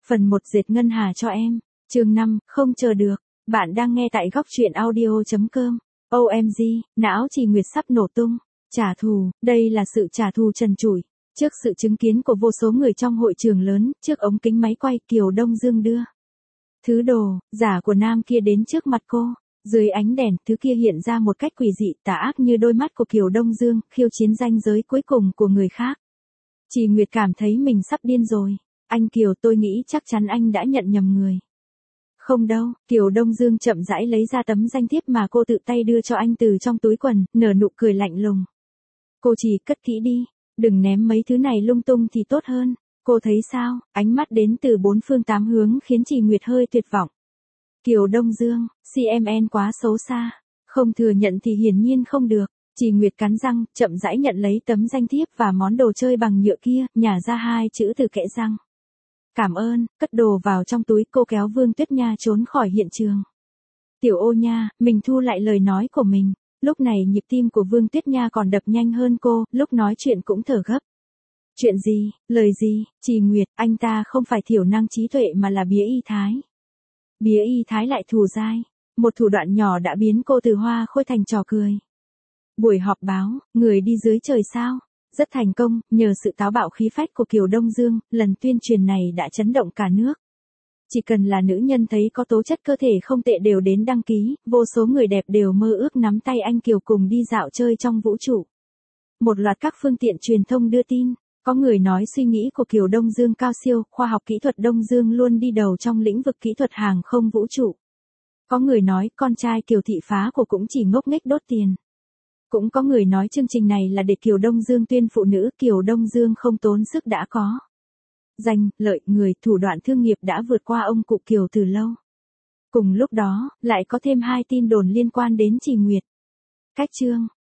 Phần 1 dệt ngân hà cho em. Chương 5, không chờ được. Bạn đang nghe tại góc truyện audio.com. OMG, não Trì Nguyệt sắp nổ tung. Trả thù, đây là sự trả thù trần trụi. Trước sự chứng kiến của vô số người trong hội trường lớn, trước ống kính máy quay Kiều Đông Dương đưa thứ đồ giả của nam kia đến trước mặt cô. Dưới ánh đèn, thứ kia hiện ra một cách quỷ dị tà ác như đôi mắt của Kiều Đông Dương, khiêu chiến ranh giới cuối cùng của người khác. Trì Nguyệt cảm thấy mình sắp điên rồi. Anh Kiều, tôi nghĩ chắc chắn anh đã nhận nhầm người. Không đâu, Kiều Đông Dương chậm rãi lấy ra tấm danh thiếp mà cô tự tay đưa cho anh từ trong túi quần, nở nụ cười lạnh lùng. Cô chỉ cất kỹ đi, đừng ném mấy thứ này lung tung thì tốt hơn. Cô thấy sao? Ánh mắt đến từ bốn phương tám hướng khiến Trì Nguyệt hơi tuyệt vọng. Kiều Đông Dương, CMN quá xấu xa. Không thừa nhận thì hiển nhiên không được. Trì Nguyệt cắn răng, chậm rãi nhận lấy tấm danh thiếp và món đồ chơi bằng nhựa kia, nhả ra hai chữ từ kẽ răng. Cảm ơn, cất đồ vào trong túi, cô kéo Vương Tuyết Nha trốn khỏi hiện trường. Tiểu Ô Nha, mình thu lại lời nói của mình. Lúc này nhịp tim của Vương Tuyết Nha còn đập nhanh hơn cô, lúc nói chuyện cũng thở gấp. Chuyện gì, lời gì, Trì Nguyệt, anh ta không phải thiểu năng trí tuệ mà là bía y thái. Bía y thái lại thù dai. Một thủ đoạn nhỏ đã biến cô từ hoa khôi thành trò cười. Buổi họp báo, người đi dưới trời sao? Rất thành công, nhờ sự táo bạo khí phách của Kiều Đông Dương, lần tuyên truyền này đã chấn động cả nước. Chỉ cần là nữ nhân thấy có tố chất cơ thể không tệ đều đến đăng ký, vô số người đẹp đều mơ ước nắm tay anh Kiều cùng đi dạo chơi trong vũ trụ. Một loạt các phương tiện truyền thông đưa tin, có người nói suy nghĩ của Kiều Đông Dương cao siêu, khoa học kỹ thuật Đông Dương luôn đi đầu trong lĩnh vực kỹ thuật hàng không vũ trụ. Có người nói con trai Kiều thị phá của cũng chỉ ngốc nghếch đốt tiền. Cũng có người nói chương trình này là để Kiều Đông Dương tuyên phụ nữ, Kiều Đông Dương không tốn sức đã có. Danh, lợi, người, thủ đoạn thương nghiệp đã vượt qua ông cụ Kiều từ lâu. Cùng lúc đó, lại có thêm hai tin đồn liên quan đến Trì Nguyệt. Cách chương,